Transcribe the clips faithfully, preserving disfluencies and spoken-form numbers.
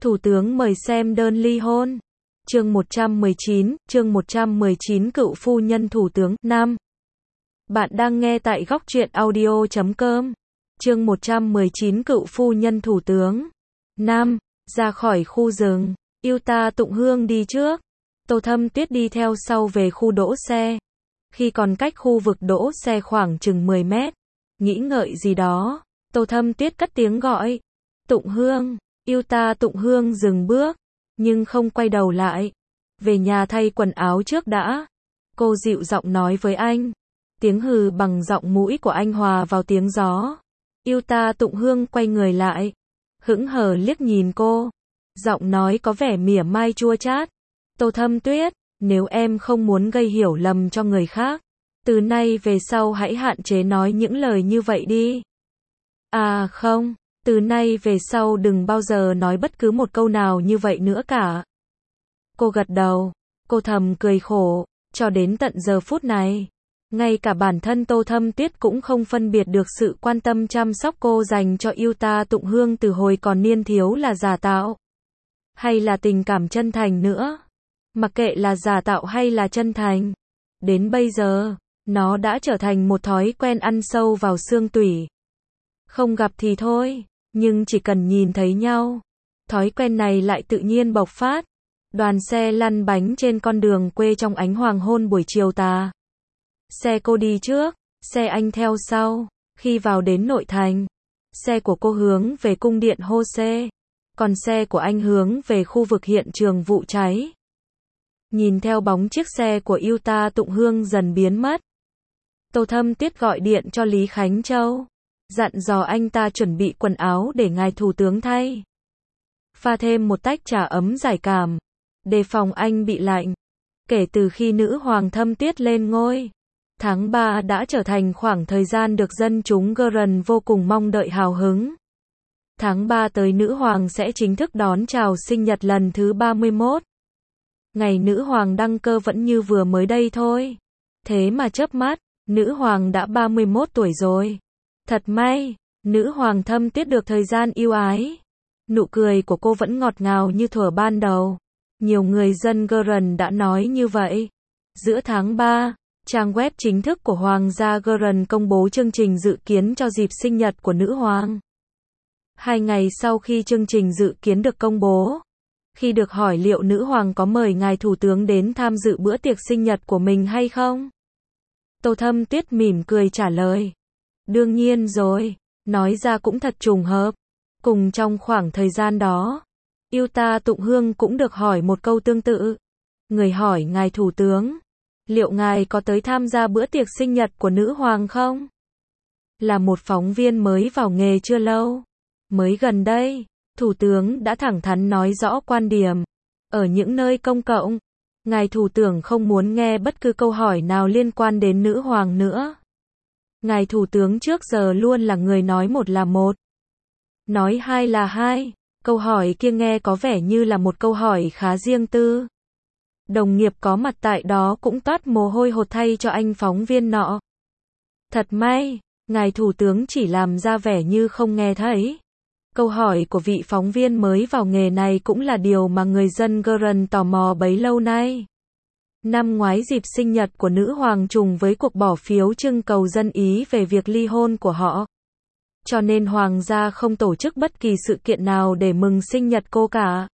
Thủ tướng mời xem đơn ly hôn. Chương một trăm mười chín, chương một trăm mười chín cựu phu nhân thủ tướng, nam. Bạn đang nghe tại góc truyện audio chấm com. Chương một trăm mười chín cựu phu nhân thủ tướng, nam. Ra khỏi khu rừng, yêu ta tụng hương đi trước. Tô Thâm Tuyết đi theo sau về khu đỗ xe. Khi còn cách khu vực đỗ xe khoảng chừng mười mét, nghĩ ngợi gì đó, Tô Thâm Tuyết cất tiếng gọi. Tụng hương, yêu ta tụng hương dừng bước, nhưng không quay đầu lại. Về nhà thay quần áo trước đã. Cô dịu giọng nói với anh. Tiếng hừ bằng giọng mũi của anh hòa vào tiếng gió. Yêu ta tụng hương quay người lại, hững hờ liếc nhìn cô. Giọng nói có vẻ mỉa mai chua chát. Tô Thâm Tuyết, nếu em không muốn gây hiểu lầm cho người khác, từ nay về sau hãy hạn chế nói những lời như vậy đi. À không, từ nay về sau đừng bao giờ nói bất cứ một câu nào như vậy nữa cả. Cô gật đầu, cô thầm cười khổ, cho đến tận giờ phút này, ngay cả bản thân Tô Thâm Tuyết cũng không phân biệt được sự quan tâm chăm sóc cô dành cho yêu ta tụng hương từ hồi còn niên thiếu là giả tạo, hay là tình cảm chân thành nữa. Mặc kệ là giả tạo hay là chân thành, đến bây giờ, nó đã trở thành một thói quen ăn sâu vào xương tủy. Không gặp thì thôi, nhưng chỉ cần nhìn thấy nhau, thói quen này lại tự nhiên bộc phát. Đoàn xe lăn bánh trên con đường quê trong ánh hoàng hôn buổi chiều tà. Xe cô đi trước, xe anh theo sau. Khi vào đến nội thành, xe của cô hướng về cung điện Hô-xê, còn xe của anh hướng về khu vực hiện trường vụ cháy. Nhìn theo bóng chiếc xe của yêu ta tụng hương dần biến mất, Tô Thâm Tuyết gọi điện cho Lý Khánh Châu, dặn dò anh ta chuẩn bị quần áo để ngài thủ tướng thay. Pha thêm một tách trà ấm giải cảm, đề phòng anh bị lạnh. Kể từ khi nữ hoàng Thâm Tuyết lên ngôi, tháng ba đã trở thành khoảng thời gian được dân chúng Gurren vô cùng mong đợi hào hứng. Tháng ba tới nữ hoàng sẽ chính thức đón chào sinh nhật lần thứ ba mươi mốt. Ngày nữ hoàng đăng cơ vẫn như vừa mới đây thôi. Thế mà chớp mắt, nữ hoàng đã ba mươi mốt tuổi rồi. Thật may, nữ hoàng Thâm Tuyết được thời gian yêu ái. Nụ cười của cô vẫn ngọt ngào như thuở ban đầu. Nhiều người dân Gurren đã nói như vậy. Giữa tháng ba, trang web chính thức của Hoàng gia Gurren công bố chương trình dự kiến cho dịp sinh nhật của nữ hoàng. Hai ngày sau khi chương trình dự kiến được công bố, khi được hỏi liệu nữ hoàng có mời ngài thủ tướng đến tham dự bữa tiệc sinh nhật của mình hay không, Tô Thâm Tuyết mỉm cười trả lời. Đương nhiên rồi, nói ra cũng thật trùng hợp. Cùng trong khoảng thời gian đó, yêu ta tụng hương cũng được hỏi một câu tương tự. Người hỏi ngài thủ tướng, liệu ngài có tới tham gia bữa tiệc sinh nhật của nữ hoàng không? Là một phóng viên mới vào nghề chưa lâu. Mới gần đây, thủ tướng đã thẳng thắn nói rõ quan điểm. Ở những nơi công cộng, ngài thủ tướng không muốn nghe bất cứ câu hỏi nào liên quan đến nữ hoàng nữa. Ngài thủ tướng trước giờ luôn là người nói một là một, nói hai là hai. Câu hỏi kia nghe có vẻ như là một câu hỏi khá riêng tư. Đồng nghiệp có mặt tại đó cũng toát mồ hôi hột thay cho anh phóng viên nọ. Thật may, ngài thủ tướng chỉ làm ra vẻ như không nghe thấy. Câu hỏi của vị phóng viên mới vào nghề này cũng là điều mà người dân Gurren tò mò bấy lâu nay. Năm ngoái dịp sinh nhật của nữ hoàng trùng với cuộc bỏ phiếu trưng cầu dân Ý về việc ly hôn của họ. Cho nên hoàng gia không tổ chức bất kỳ sự kiện nào để mừng sinh nhật cô cả.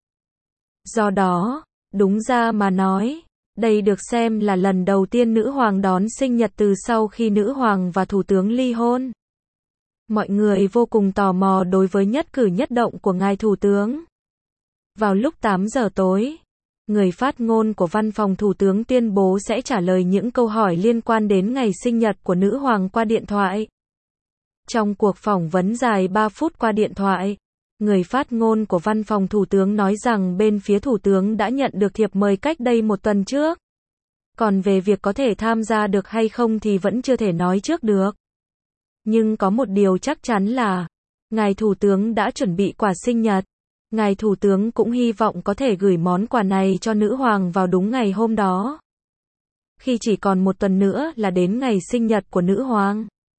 Do đó, đúng ra mà nói, đây được xem là lần đầu tiên nữ hoàng đón sinh nhật từ sau khi nữ hoàng và thủ tướng ly hôn. Mọi người vô cùng tò mò đối với nhất cử nhất động của ngài thủ tướng. Vào lúc tám giờ tối, người phát ngôn của văn phòng thủ tướng tuyên bố sẽ trả lời những câu hỏi liên quan đến ngày sinh nhật của nữ hoàng qua điện thoại. Trong cuộc phỏng vấn dài ba phút qua điện thoại, người phát ngôn của văn phòng thủ tướng nói rằng bên phía thủ tướng đã nhận được thiệp mời cách đây một tuần trước. Còn về việc có thể tham gia được hay không thì vẫn chưa thể nói trước được. Nhưng có một điều chắc chắn là, ngài thủ tướng đã chuẩn bị quà sinh nhật. Ngài thủ tướng cũng hy vọng có thể gửi món quà này cho nữ hoàng vào đúng ngày hôm đó. Khi chỉ còn một tuần nữa là đến ngày sinh nhật của nữ hoàng.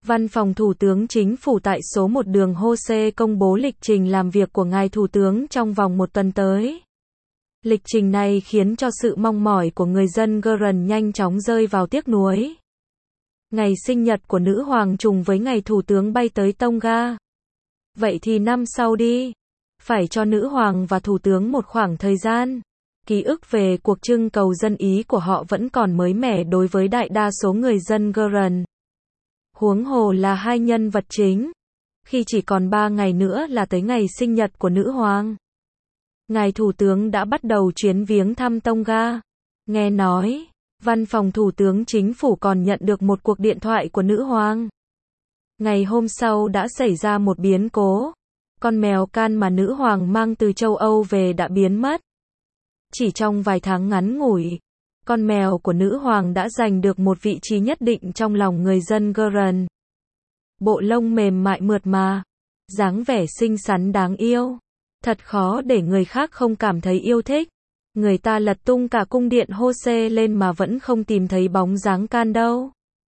Văn phòng Thủ tướng Chính phủ tại số một đường Hô-xê công bố lịch trình làm việc của ngài Thủ tướng trong vòng một tuần tới. Lịch trình này khiến cho sự mong mỏi của người dân Iran nhanh chóng rơi vào tiếc nuối. Ngày sinh nhật của nữ hoàng trùng với ngày Thủ tướng bay tới Tonga. Vậy thì năm sau đi. Phải cho nữ hoàng và Thủ tướng một khoảng thời gian. Ký ức về cuộc trưng cầu dân Ý của họ vẫn còn mới mẻ đối với đại đa số người dân Iran. Huống hồ là hai nhân vật chính. Khi chỉ còn ba ngày nữa là tới ngày sinh nhật của nữ hoàng. Ngài Thủ tướng đã bắt đầu chuyến viếng thăm Tonga. Nghe nói, Văn phòng Thủ tướng Chính phủ còn nhận được một cuộc điện thoại của nữ hoàng. Ngày hôm sau đã xảy ra một biến cố. Con mèo Can mà nữ hoàng mang từ châu Âu về đã biến mất. Chỉ trong vài tháng ngắn ngủi, con mèo của nữ hoàng đã giành được một vị trí nhất định trong lòng người dân Iran. Bộ lông mềm mại mượt mà, dáng vẻ xinh xắn đáng yêu. Thật khó để người khác không cảm thấy yêu thích. Người ta lật tung cả cung điện Hô-xê lên mà vẫn không tìm thấy bóng dáng Can đâu.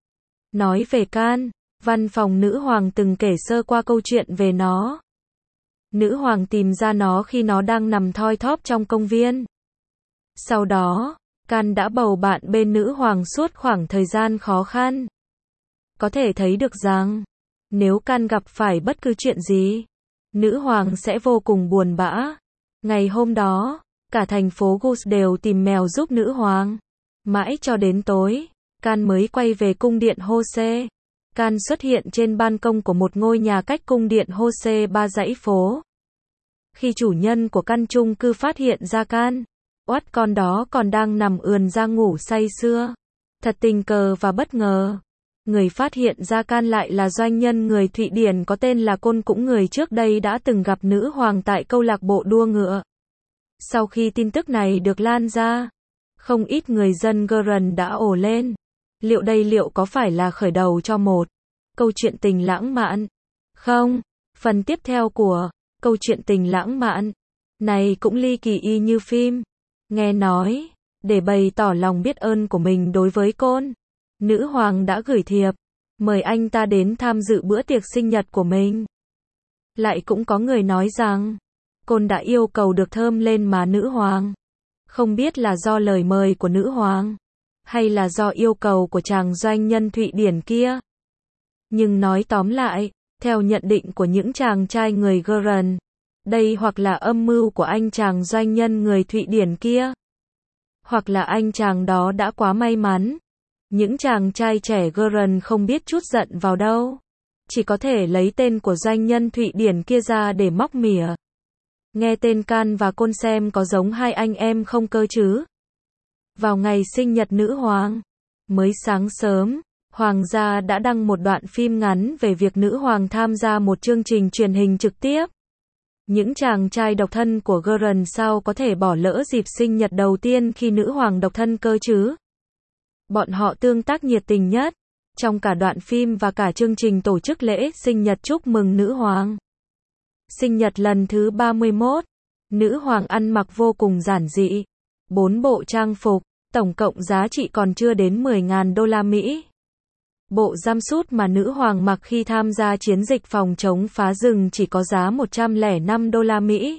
Nói về Can, văn phòng nữ hoàng từng kể sơ qua câu chuyện về nó. Nữ hoàng tìm ra nó khi nó đang nằm thoi thóp trong công viên. Sau đó, Can đã bầu bạn bên nữ hoàng suốt khoảng thời gian khó khăn. Có thể thấy được rằng, nếu Can gặp phải bất cứ chuyện gì, nữ hoàng sẽ vô cùng buồn bã. Ngày hôm đó, cả thành phố Gus đều tìm mèo giúp nữ hoàng. Mãi cho đến tối, Can mới quay về cung điện Hô-xê. Can xuất hiện trên ban công của một ngôi nhà cách cung điện Hô-xê ba dãy phố. Khi chủ nhân của căn chung cư phát hiện ra Can, oát con đó còn đang nằm ườn ra ngủ say sưa. Thật tình cờ và bất ngờ. Người phát hiện ra Can lại là doanh nhân người Thụy Điển có tên là Côn, cũng người trước đây đã từng gặp nữ hoàng tại câu lạc bộ đua ngựa. Sau khi tin tức này được lan ra, không ít người dân Iran đã ồ lên. Liệu đây liệu có phải là khởi đầu cho một câu chuyện tình lãng mạn? Không, phần tiếp theo của câu chuyện tình lãng mạn này cũng ly kỳ y như phim. Nghe nói, để bày tỏ lòng biết ơn của mình đối với Côn, nữ hoàng đã gửi thiệp mời anh ta đến tham dự bữa tiệc sinh nhật của mình. Lại cũng có người nói rằng Côn đã yêu cầu được thơm lên má nữ hoàng. Không biết là do lời mời của nữ hoàng, hay là do yêu cầu của chàng doanh nhân Thụy Điển kia. Nhưng nói tóm lại, theo nhận định của những chàng trai người Iran, đây hoặc là âm mưu của anh chàng doanh nhân người Thụy Điển kia, hoặc là anh chàng đó đã quá may mắn. Những chàng trai trẻ Iran không biết trút giận vào đâu, chỉ có thể lấy tên của doanh nhân Thụy Điển kia ra để móc mỉa. Nghe tên Can và Côn xem có giống hai anh em không cơ chứ? Vào ngày sinh nhật nữ hoàng, mới sáng sớm, hoàng gia đã đăng một đoạn phim ngắn về việc nữ hoàng tham gia một chương trình truyền hình trực tiếp. Những chàng trai độc thân của Iran sao có thể bỏ lỡ dịp sinh nhật đầu tiên khi nữ hoàng độc thân cơ chứ? Bọn họ tương tác nhiệt tình nhất trong cả đoạn phim và cả chương trình tổ chức lễ sinh nhật chúc mừng nữ hoàng. Sinh nhật lần thứ ba mươi mốt, nữ hoàng ăn mặc vô cùng giản dị. Bốn bộ trang phục, tổng cộng giá trị còn chưa đến mười nghìn đô la Mỹ. Bộ jumpsuit mà nữ hoàng mặc khi tham gia chiến dịch phòng chống phá rừng chỉ có giá một trăm lẻ năm đô la Mỹ.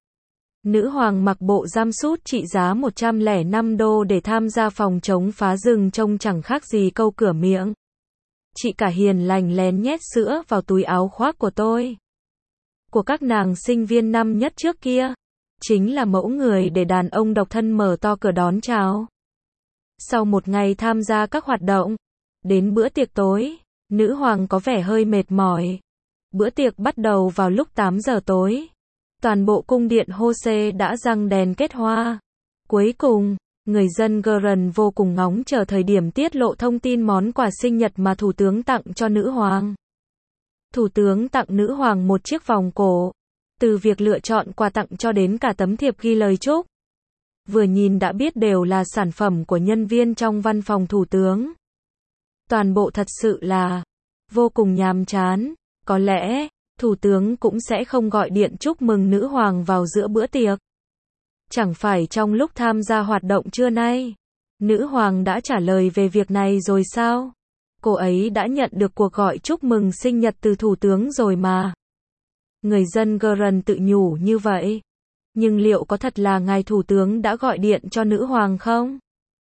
Nữ hoàng mặc bộ jumpsuit trị giá một trăm lẻ năm đô để tham gia phòng chống phá rừng trông chẳng khác gì câu cửa miệng. Chị cả hiền lành lén nhét sữa vào túi áo khoác của tôi. Của các nàng sinh viên năm nhất trước kia. Chính là mẫu người để đàn ông độc thân mở to cửa đón chào. Sau một ngày tham gia các hoạt động, đến bữa tiệc tối, nữ hoàng có vẻ hơi mệt mỏi. Bữa tiệc bắt đầu vào lúc tám giờ tối. Toàn bộ cung điện Hô-xê đã răng đèn kết hoa. Cuối cùng, người dân Iran vô cùng ngóng chờ thời điểm tiết lộ thông tin món quà sinh nhật mà Thủ tướng tặng cho nữ hoàng. Thủ tướng tặng nữ hoàng một chiếc vòng cổ. Từ việc lựa chọn quà tặng cho đến cả tấm thiệp ghi lời chúc. Vừa nhìn đã biết đều là sản phẩm của nhân viên trong văn phòng thủ tướng. Toàn bộ thật sự là vô cùng nhàm chán. Có lẽ, thủ tướng cũng sẽ không gọi điện chúc mừng nữ hoàng vào giữa bữa tiệc. Chẳng phải trong lúc tham gia hoạt động trưa nay, nữ hoàng đã trả lời về việc này rồi sao? cô ấy đã nhận được cuộc gọi chúc mừng sinh nhật từ thủ tướng rồi mà. Người dân Geren tự nhủ như vậy. Nhưng liệu có thật là ngài thủ tướng đã gọi điện cho nữ hoàng không?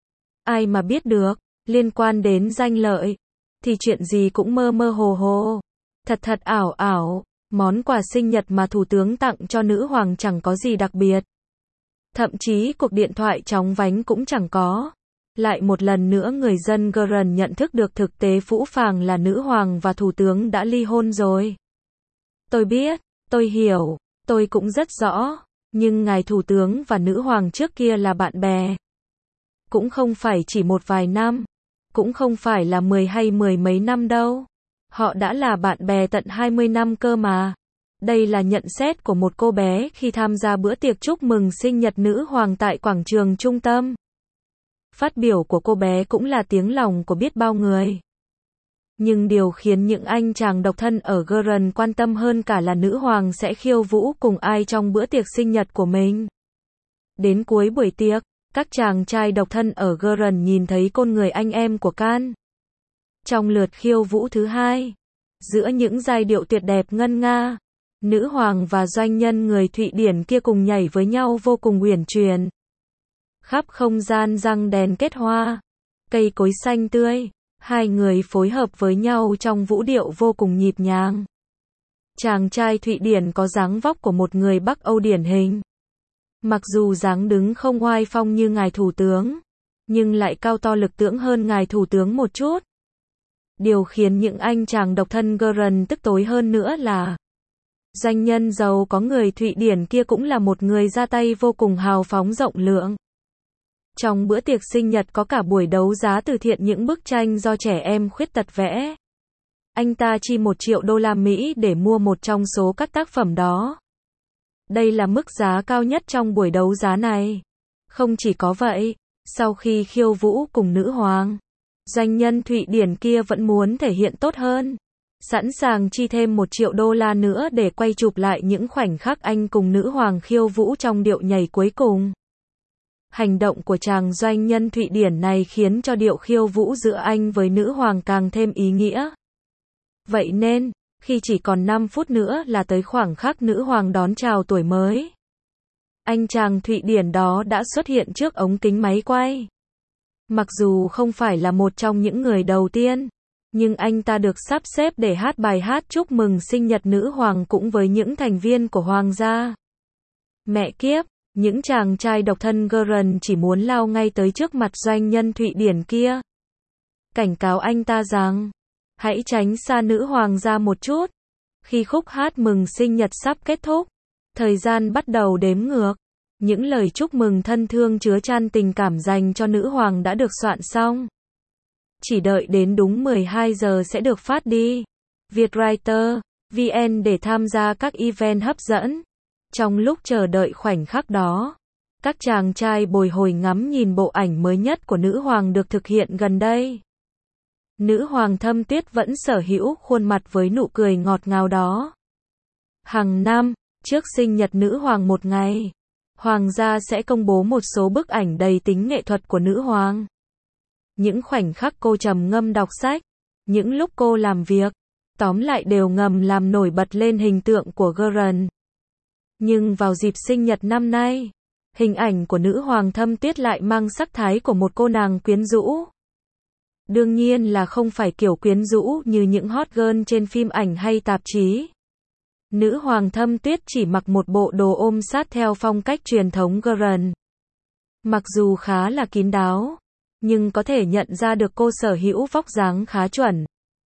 Ai mà biết được, liên quan đến danh lợi, thì chuyện gì cũng mơ mơ hồ hồ. Thật thật ảo ảo, món quà sinh nhật mà thủ tướng tặng cho nữ hoàng chẳng có gì đặc biệt. Thậm chí cuộc điện thoại chóng vánh cũng chẳng có. Lại một lần nữa người dân Geren nhận thức được thực tế phũ phàng là nữ hoàng và thủ tướng đã ly hôn rồi. Tôi biết, tôi hiểu, tôi cũng rất rõ, nhưng ngài thủ tướng và nữ hoàng trước kia là bạn bè. Cũng không phải chỉ một vài năm, cũng không phải là mười hay mười mấy năm đâu. Họ đã là bạn bè tận hai mươi năm cơ mà. Đây là nhận xét của một cô bé khi tham gia bữa tiệc chúc mừng sinh nhật nữ hoàng tại quảng trường trung tâm. Phát biểu của cô bé cũng là tiếng lòng của biết bao người. Nhưng điều khiến những anh chàng độc thân ở Geren quan tâm hơn cả là nữ hoàng sẽ khiêu vũ cùng ai trong bữa tiệc sinh nhật của mình. Đến cuối buổi tiệc, các chàng trai độc thân ở Geren nhìn thấy con người anh em của Can. Trong lượt khiêu vũ thứ hai, giữa những giai điệu tuyệt đẹp ngân nga, nữ hoàng và doanh nhân người Thụy Điển kia cùng nhảy với nhau vô cùng uyển chuyển. Khắp không gian răng đèn kết hoa, cây cối xanh tươi, hai người phối hợp với nhau trong vũ điệu vô cùng nhịp nhàng. Chàng trai Thụy Điển có dáng vóc của một người Bắc Âu điển hình. Mặc dù dáng đứng không oai phong như ngài thủ tướng, nhưng lại cao to lực lưỡng hơn ngài thủ tướng một chút. Điều khiến những anh chàng độc thân Geren tức tối hơn nữa là doanh nhân giàu có người Thụy Điển kia cũng là một người ra tay vô cùng hào phóng rộng lượng. Trong bữa tiệc sinh nhật có cả buổi đấu giá từ thiện những bức tranh do trẻ em khuyết tật vẽ. Anh ta chi một triệu đô la Mỹ để mua một trong số các tác phẩm đó. Đây là mức giá cao nhất trong buổi đấu giá này. Không chỉ có vậy, sau khi khiêu vũ cùng nữ hoàng, doanh nhân Thụy Điển kia vẫn muốn thể hiện tốt hơn. Sẵn sàng chi thêm một triệu đô la nữa để quay chụp lại những khoảnh khắc anh cùng nữ hoàng khiêu vũ trong điệu nhảy cuối cùng. Hành động của chàng doanh nhân Thụy Điển này khiến cho điệu khiêu vũ giữa anh với nữ hoàng càng thêm ý nghĩa. Vậy nên, khi chỉ còn năm phút nữa là tới khoảng khắc nữ hoàng đón chào tuổi mới, anh chàng Thụy Điển đó đã xuất hiện trước ống kính máy quay. Mặc dù không phải là một trong những người đầu tiên, nhưng anh ta được sắp xếp để hát bài hát chúc mừng sinh nhật nữ hoàng cũng với những thành viên của hoàng gia. Mẹ kiếp, những chàng trai độc thân Geren chỉ muốn lao ngay tới trước mặt doanh nhân Thụy Điển kia. Cảnh cáo anh ta rằng, hãy tránh xa nữ hoàng ra một chút. Khi khúc hát mừng sinh nhật sắp kết thúc, thời gian bắt đầu đếm ngược. Những lời chúc mừng thân thương chứa chan tình cảm dành cho nữ hoàng đã được soạn xong. Chỉ đợi đến đúng mười hai giờ sẽ được phát đi. Vietwriter, vê en để tham gia các event hấp dẫn. Trong lúc chờ đợi khoảnh khắc đó, các chàng trai bồi hồi ngắm nhìn bộ ảnh mới nhất của nữ hoàng được thực hiện gần đây. Nữ hoàng Thâm Tuyết vẫn sở hữu khuôn mặt với nụ cười ngọt ngào đó. Hàng năm, trước sinh nhật nữ hoàng một ngày, hoàng gia sẽ công bố một số bức ảnh đầy tính nghệ thuật của nữ hoàng. Những khoảnh khắc cô trầm ngâm đọc sách, những lúc cô làm việc, tóm lại đều ngầm làm nổi bật lên hình tượng của Geren. Nhưng vào dịp sinh nhật năm nay, hình ảnh của nữ hoàng Thâm Tuyết lại mang sắc thái của một cô nàng quyến rũ. Đương nhiên là không phải kiểu quyến rũ như những hot girl trên phim ảnh hay tạp chí. Nữ hoàng Thâm Tuyết chỉ mặc một bộ đồ ôm sát theo phong cách truyền thống Geren. Mặc dù khá là kín đáo, nhưng có thể nhận ra được cô sở hữu vóc dáng khá chuẩn.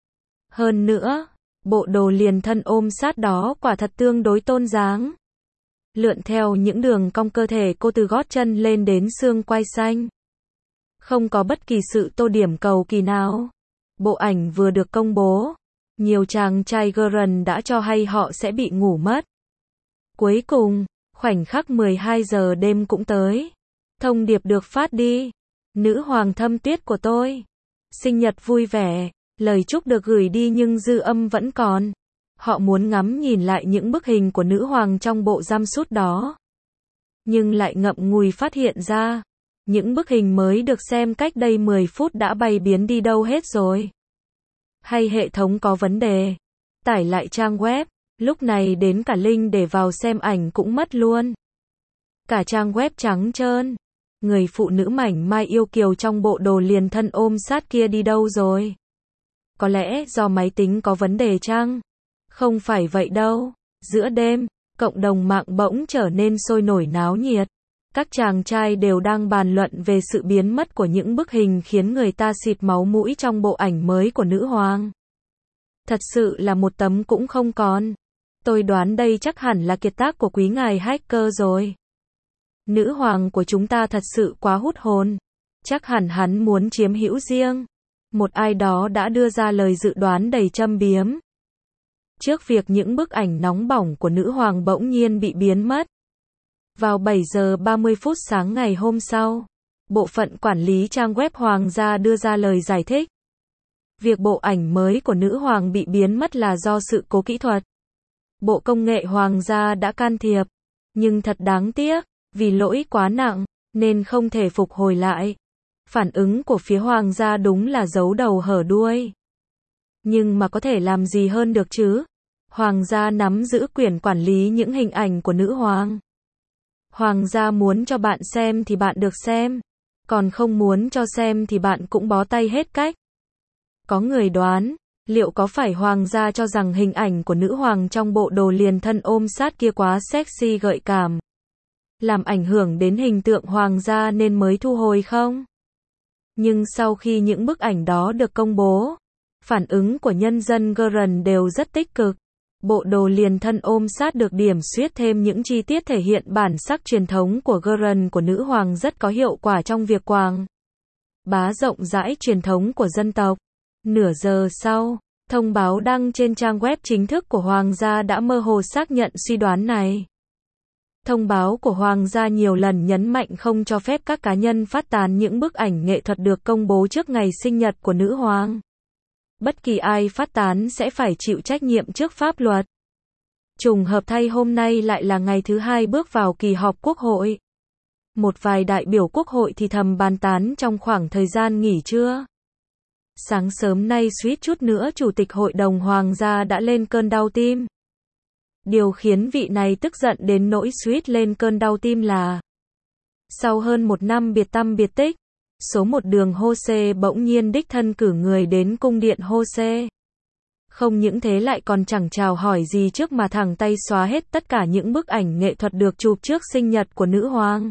Hơn nữa, bộ đồ liền thân ôm sát đó quả thật tương đối tôn dáng. Lượn theo những đường cong cơ thể cô từ gót chân lên đến xương quai xanh. Không có bất kỳ sự tô điểm cầu kỳ nào. Bộ ảnh vừa được công bố, nhiều chàng trai Geren đã cho hay họ sẽ bị ngủ mất. Cuối cùng, khoảnh khắc mười hai giờ đêm cũng tới. Thông điệp được phát đi. Nữ hoàng Thâm Tuyết của tôi, sinh nhật vui vẻ. Lời chúc được gửi đi nhưng dư âm vẫn còn. Họ muốn ngắm nhìn lại những bức hình của nữ hoàng trong bộ jumpsuit đó. Nhưng lại ngậm ngùi phát hiện ra, những bức hình mới được xem cách đây mười phút đã bay biến đi đâu hết rồi. Hay hệ thống có vấn đề? Tải lại trang web. Lúc này đến cả link để vào xem ảnh cũng mất luôn. Cả trang web trắng trơn. Người phụ nữ mảnh mai yêu kiều trong bộ đồ liền thân ôm sát kia đi đâu rồi? Có lẽ do máy tính có vấn đề chăng? Không phải vậy đâu. Giữa đêm, cộng đồng mạng bỗng trở nên sôi nổi náo nhiệt. Các chàng trai đều đang bàn luận về sự biến mất của những bức hình khiến người ta xịt máu mũi trong bộ ảnh mới của nữ hoàng. Thật sự là một tấm cũng không còn. Tôi đoán đây chắc hẳn là kiệt tác của quý ngài hacker rồi. Nữ hoàng của chúng ta thật sự quá hút hồn. Chắc hẳn hắn muốn chiếm hữu riêng. Một ai đó đã đưa ra lời dự đoán đầy châm biếm. Trước việc những bức ảnh nóng bỏng của nữ hoàng bỗng nhiên bị biến mất. Vào bảy giờ ba mươi phút sáng ngày hôm sau, bộ phận quản lý trang web hoàng gia đưa ra lời giải thích. Việc bộ ảnh mới của nữ hoàng bị biến mất là do sự cố kỹ thuật. Bộ công nghệ hoàng gia đã can thiệp, nhưng thật đáng tiếc, vì lỗi quá nặng, nên không thể phục hồi lại. Phản ứng của phía hoàng gia đúng là giấu đầu hở đuôi. Nhưng mà có thể làm gì hơn được chứ? Hoàng gia nắm giữ quyền quản lý những hình ảnh của nữ hoàng. Hoàng gia muốn cho bạn xem thì bạn được xem, còn không muốn cho xem thì bạn cũng bó tay hết cách. Có người đoán, liệu có phải hoàng gia cho rằng hình ảnh của nữ hoàng trong bộ đồ liền thân ôm sát kia quá sexy gợi cảm, làm ảnh hưởng đến hình tượng hoàng gia nên mới thu hồi không? Nhưng sau khi những bức ảnh đó được công bố, phản ứng của nhân dân Iran đều rất tích cực. Bộ đồ liền thân ôm sát được điểm xuyết thêm những chi tiết thể hiện bản sắc truyền thống của Iran của nữ hoàng rất có hiệu quả trong việc quảng bá rộng rãi truyền thống của dân tộc. Nửa giờ sau, thông báo đăng trên trang web chính thức của hoàng gia đã mơ hồ xác nhận suy đoán này. Thông báo của hoàng gia nhiều lần nhấn mạnh không cho phép các cá nhân phát tán những bức ảnh nghệ thuật được công bố trước ngày sinh nhật của nữ hoàng. Bất kỳ ai phát tán sẽ phải chịu trách nhiệm trước pháp luật. Trùng hợp thay hôm nay lại là ngày thứ hai bước vào kỳ họp quốc hội. Một vài đại biểu quốc hội thì thầm bàn tán trong khoảng thời gian nghỉ trưa. Sáng sớm nay suýt chút nữa Chủ tịch Hội đồng Hoàng gia đã lên cơn đau tim. Điều khiến vị này tức giận đến nỗi suýt lên cơn đau tim là sau hơn một năm biệt tăm biệt tích, số một đường Hosea bỗng nhiên đích thân cử người đến cung điện Hosea. Không những thế lại còn chẳng chào hỏi gì trước mà thẳng tay xóa hết tất cả những bức ảnh nghệ thuật được chụp trước sinh nhật của nữ hoàng.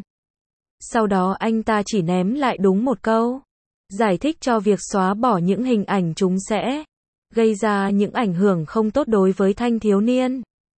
Sau đó anh ta chỉ ném lại đúng một câu giải thích cho việc xóa bỏ những hình ảnh chúng sẽ gây ra những ảnh hưởng không tốt đối với thanh thiếu niên.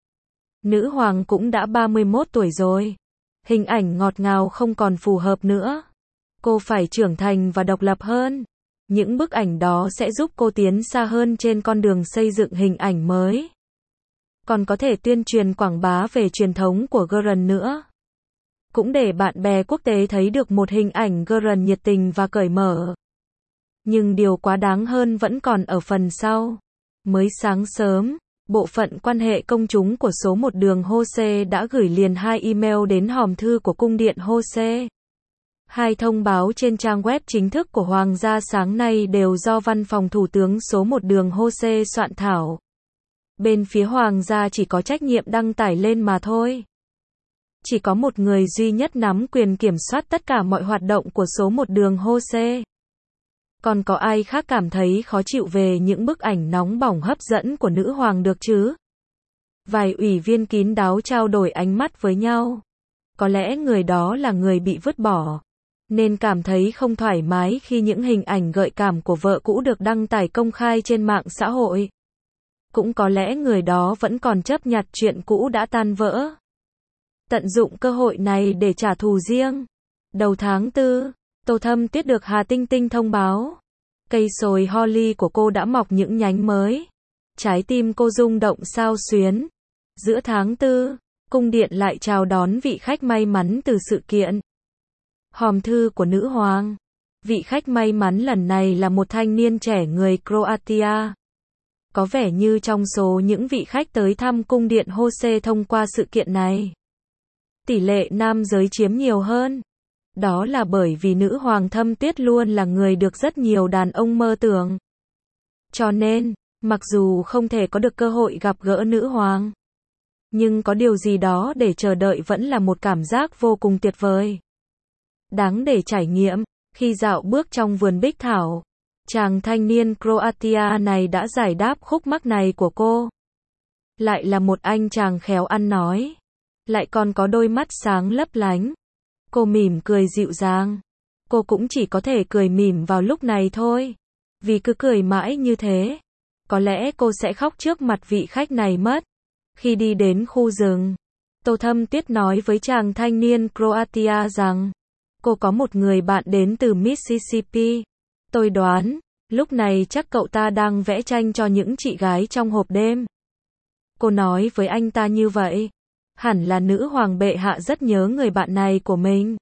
Nữ hoàng cũng đã ba mươi mốt tuổi rồi. Hình ảnh ngọt ngào không còn phù hợp nữa. Cô phải trưởng thành và độc lập hơn. Những bức ảnh đó sẽ giúp cô tiến xa hơn trên con đường xây dựng hình ảnh mới. Còn có thể tuyên truyền quảng bá về truyền thống của Iran nữa. Cũng để bạn bè quốc tế thấy được một hình ảnh Iran nhiệt tình và cởi mở. Nhưng điều quá đáng hơn vẫn còn ở phần sau. Mới sáng sớm, bộ phận quan hệ công chúng của số một đường Hosea đã gửi liền hai email đến hòm thư của cung điện Hosea. Hai thông báo trên trang web chính thức của Hoàng gia sáng nay đều do văn phòng thủ tướng số một đường Hosea soạn thảo. Bên phía Hoàng gia chỉ có trách nhiệm đăng tải lên mà thôi. Chỉ có một người duy nhất nắm quyền kiểm soát tất cả mọi hoạt động của số một đường Hosea. Còn có ai khác cảm thấy khó chịu về những bức ảnh nóng bỏng hấp dẫn của nữ hoàng được chứ? Vài ủy viên kín đáo trao đổi ánh mắt với nhau. Có lẽ người đó là người bị vứt bỏ, nên cảm thấy không thoải mái khi những hình ảnh gợi cảm của vợ cũ được đăng tải công khai trên mạng xã hội. Cũng có lẽ người đó vẫn còn chấp nhặt chuyện cũ đã tan vỡ. Tận dụng cơ hội này để trả thù riêng. Đầu tháng tư, Tô Thâm Tuyết được Hà Tinh Tinh thông báo. Cây sồi Holly của cô đã mọc những nhánh mới. Trái tim cô rung động xao xuyến. Giữa tháng tư, cung điện lại chào đón vị khách may mắn từ sự kiện. Hòm thư của nữ hoàng. Vị khách may mắn lần này là một thanh niên trẻ người Croatia. Có vẻ như trong số những vị khách tới thăm cung điện Hosea thông qua sự kiện này, tỷ lệ nam giới chiếm nhiều hơn. Đó là bởi vì nữ hoàng Thâm Tuyết luôn là người được rất nhiều đàn ông mơ tưởng. Cho nên, mặc dù không thể có được cơ hội gặp gỡ nữ hoàng, nhưng có điều gì đó để chờ đợi vẫn là một cảm giác vô cùng tuyệt vời. Đáng để trải nghiệm. Khi dạo bước trong vườn bích thảo, chàng thanh niên Croatia này đã giải đáp khúc mắc này của cô. Lại là một anh chàng khéo ăn nói, lại còn có đôi mắt sáng lấp lánh. Cô mỉm cười dịu dàng. Cô cũng chỉ có thể cười mỉm vào lúc này thôi. Vì cứ cười mãi như thế, có lẽ cô sẽ khóc trước mặt vị khách này mất. Khi đi đến khu rừng, Tô Thâm Tuyết nói với chàng thanh niên Croatia rằng, cô có một người bạn đến từ Mississippi. Tôi đoán, lúc này chắc cậu ta đang vẽ tranh cho những chị gái trong hộp đêm. Cô nói với anh ta như vậy. Hẳn là nữ hoàng bệ hạ rất nhớ người bạn này của mình.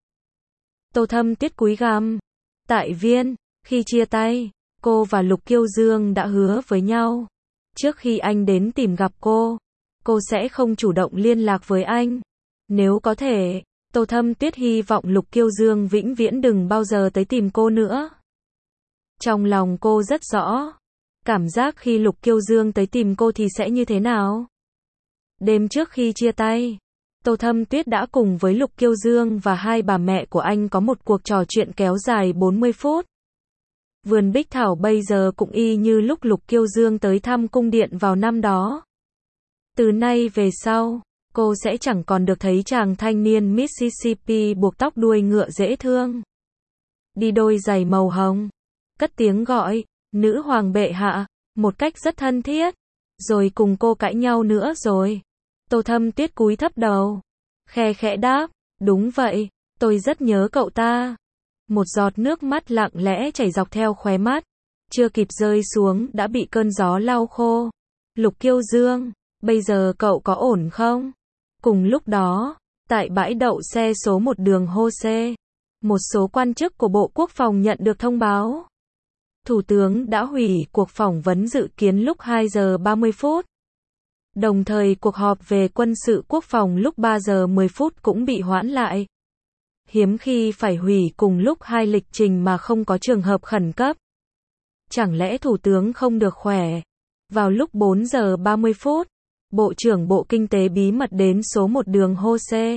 Tô Thâm Tuyết cúi gằm. Tại viên, khi chia tay, cô và Lục Kiêu Dương đã hứa với nhau. Trước khi anh đến tìm gặp cô, cô sẽ không chủ động liên lạc với anh. Nếu có thể, Tô Thâm Tuyết hy vọng Lục Kiêu Dương vĩnh viễn đừng bao giờ tới tìm cô nữa. Trong lòng cô rất rõ, cảm giác khi Lục Kiêu Dương tới tìm cô thì sẽ như thế nào. Đêm trước khi chia tay, Tô Thâm Tuyết đã cùng với Lục Kiêu Dương và hai bà mẹ của anh có một cuộc trò chuyện kéo dài bốn mươi phút. Vườn bích thảo bây giờ cũng y như lúc Lục Kiêu Dương tới thăm cung điện vào năm đó. Từ nay về sau, cô sẽ chẳng còn được thấy chàng thanh niên Mississippi buộc tóc đuôi ngựa dễ thương, đi đôi giày màu hồng, cất tiếng gọi, nữ hoàng bệ hạ, một cách rất thân thiết, rồi cùng cô cãi nhau nữa rồi. Tô Thâm Tuyết cúi thấp đầu, khe khẽ đáp, đúng vậy, tôi rất nhớ cậu ta. Một giọt nước mắt lặng lẽ chảy dọc theo khóe mắt, chưa kịp rơi xuống đã bị cơn gió lau khô. Lục Kiêu Dương, bây giờ cậu có ổn không? Cùng lúc đó, tại bãi đậu xe số một đường Hô-xê, một số quan chức của Bộ Quốc phòng nhận được thông báo. Thủ tướng đã hủy cuộc phỏng vấn dự kiến lúc hai giờ ba mươi phút. Đồng thời cuộc họp về quân sự quốc phòng lúc ba giờ mười phút cũng bị hoãn lại. Hiếm khi phải hủy cùng lúc hai lịch trình mà không có trường hợp khẩn cấp. Chẳng lẽ thủ tướng không được khỏe? Vào lúc bốn giờ ba mươi phút, Bộ trưởng Bộ Kinh tế bí mật đến số một đường Hô-xê.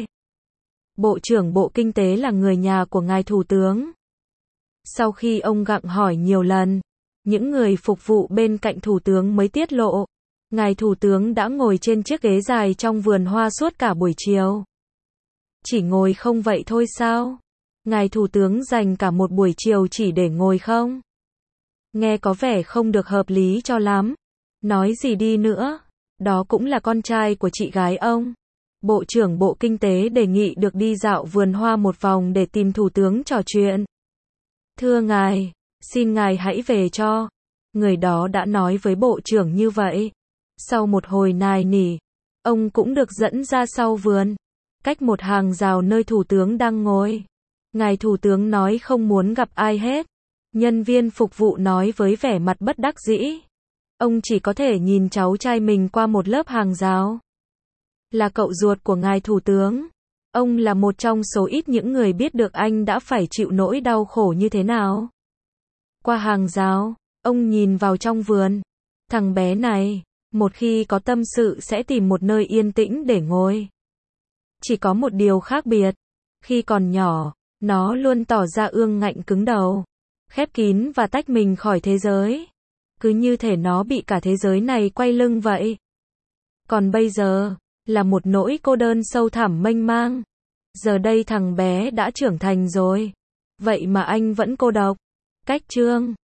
Bộ trưởng Bộ Kinh tế là người nhà của ngài thủ tướng. Sau khi ông gặng hỏi nhiều lần, những người phục vụ bên cạnh thủ tướng mới tiết lộ, ngài thủ tướng đã ngồi trên chiếc ghế dài trong vườn hoa suốt cả buổi chiều. Chỉ ngồi không vậy thôi sao? Ngài thủ tướng dành cả một buổi chiều chỉ để ngồi không? Nghe có vẻ không được hợp lý cho lắm. Nói gì đi nữa, đó cũng là con trai của chị gái ông. Bộ trưởng Bộ Kinh tế đề nghị được đi dạo vườn hoa một vòng để tìm thủ tướng trò chuyện. Thưa ngài, xin ngài hãy về cho. Người đó đã nói với bộ trưởng như vậy. Sau một hồi nài nỉ, ông cũng được dẫn ra sau vườn, cách một hàng rào nơi thủ tướng đang ngồi. Ngài thủ tướng nói không muốn gặp ai hết. Nhân viên phục vụ nói với vẻ mặt bất đắc dĩ. Ông chỉ có thể nhìn cháu trai mình qua một lớp hàng rào. Là cậu ruột của ngài thủ tướng. Ông là một trong số ít những người biết được anh đã phải chịu nỗi đau khổ như thế nào. Qua hàng rào, ông nhìn vào trong vườn. Thằng bé này, một khi có tâm sự sẽ tìm một nơi yên tĩnh để ngồi. Chỉ có một điều khác biệt. Khi còn nhỏ, nó luôn tỏ ra ương ngạnh cứng đầu, khép kín và tách mình khỏi thế giới. Cứ như thể nó bị cả thế giới này quay lưng vậy. Còn bây giờ, là một nỗi cô đơn sâu thẳm mênh mang. Giờ đây thằng bé đã trưởng thành rồi. Vậy mà anh vẫn cô độc. Cách chương